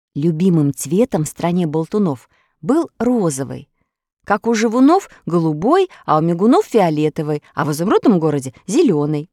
Любимым цветом в стране болтунов был розовый. Как у живунов — голубой, а у мигунов — фиолетовый, а в изумрудном городе — зеленый.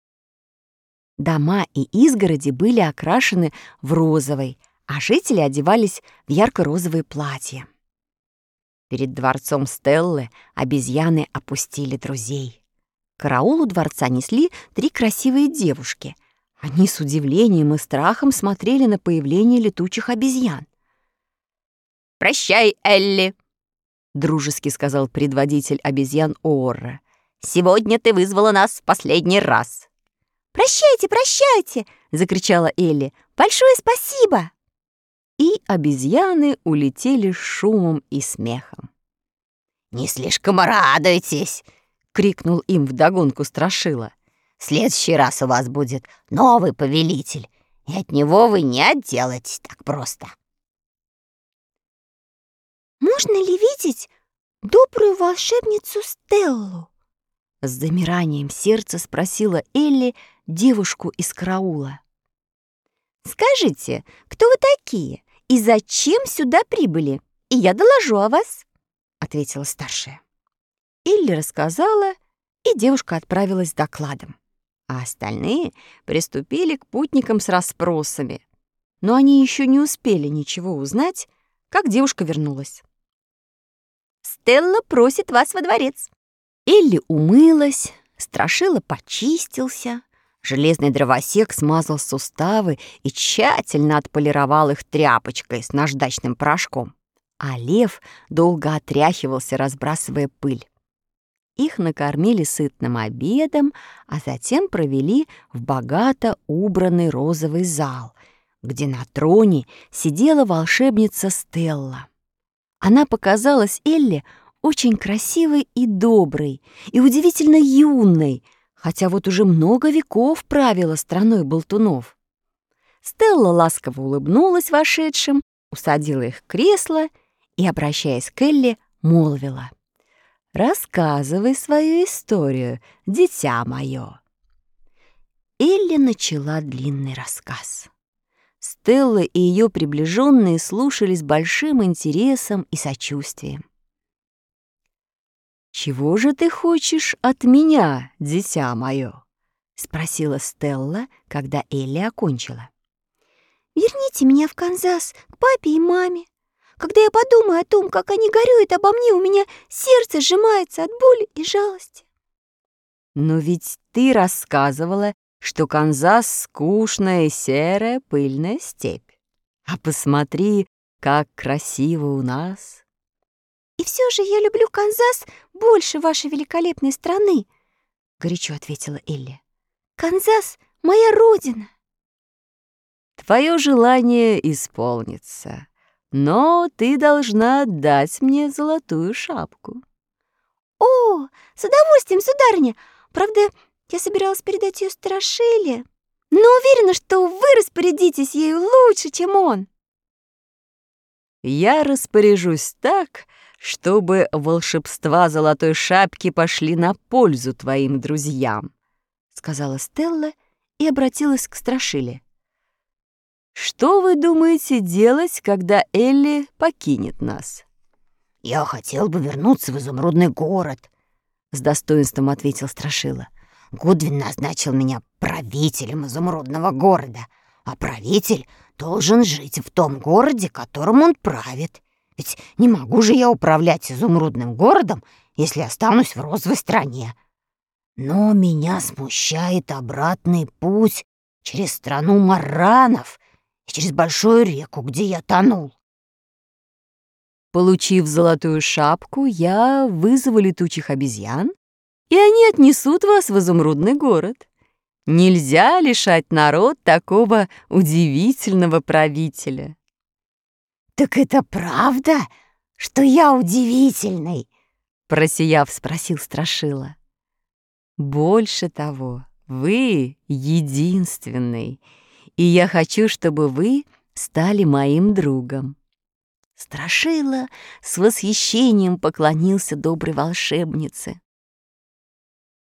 Дома и изгороди были окрашены в розовый, а жители одевались в ярко-розовые платья. Перед дворцом Стеллы обезьяны опустили друзей. К караулу дворца несли 3 красивые девушки. Они с удивлением и страхом смотрели на появление летучих обезьян. «Прощай, Элли», — дружески сказал предводитель обезьян Оорра. «Сегодня ты вызвала нас в последний раз». «Прощайте, прощайте!» — закричала Элли. «Большое спасибо!» И обезьяны улетели с шумом и смехом. «Не слишком радуйтесь!» — крикнул им вдогонку Страшила. «В следующий раз у вас будет новый повелитель, и от него вы не отделаетесь так просто». «Можно ли видеть добрую волшебницу Стеллу?» С замиранием сердца спросила Элли девушку из караула. «Скажите, кто вы такие и зачем сюда прибыли, и я доложу о вас», — ответила старшая. Элли рассказала, и девушка отправилась с докладом. А остальные приступили к путникам с расспросами. Но они еще не успели ничего узнать, как девушка вернулась. «Стелла просит вас во дворец». Элли умылась, Страшила почистился, железный дровосек смазал суставы и тщательно отполировал их тряпочкой с наждачным порошком, а лев долго отряхивался, разбрасывая пыль. Их накормили сытным обедом, а затем провели в богато убранный розовый зал, где на троне сидела волшебница Стелла. Она показалась Элли очень красивой и доброй, и удивительно юной, хотя вот уже много веков правила страной болтунов. Стелла ласково улыбнулась вошедшим, усадила их в кресло и, обращаясь к Элли, молвила: «Рассказывай свою историю, дитя мое». Элли начала длинный рассказ. Стелла и ее приближенные слушали с большим интересом и сочувствием. «Чего же ты хочешь от меня, дитя мое?» — спросила Стелла, когда Элли окончила. «Верните меня в Канзас к папе и маме. Когда я подумаю о том, как они горюют обо мне, у меня сердце сжимается от боли и жалости». «Но ведь ты рассказывала, что Канзас — скучная, серая, пыльная степь. А посмотри, как красиво у нас». «И все же я люблю Канзас больше вашей великолепной страны», — горячо ответила Элли. «Канзас — моя родина». «Твое желание исполнится, но ты должна отдать мне золотую шапку». «О, с удовольствием, сударыня! Правда, я собиралась передать ее Страшиле, но уверена, что вы распорядитесь ею лучше, чем он». «Я распоряжусь так, чтобы волшебства золотой шапки пошли на пользу твоим друзьям», — сказала Стелла и обратилась к Страшиле. «Что вы думаете делать, когда Элли покинет нас?» «Я хотел бы вернуться в изумрудный город», — с достоинством ответил Страшила. «Гудвин назначил меня правителем изумрудного города, а правитель должен жить в том городе, которым он правит. Ведь не могу же я управлять изумрудным городом, если останусь в розовой стране. Но меня смущает обратный путь через страну марранов и через большую реку, где я тонул». «Получив золотую шапку, я вызову летучих обезьян, и они отнесут вас в изумрудный город. Нельзя лишать народ такого удивительного правителя». «Так это правда, что я удивительный?» — просияв, спросил Страшила. «Больше того, вы единственный, и я хочу, чтобы вы стали моим другом». Страшила с восхищением поклонился доброй волшебнице.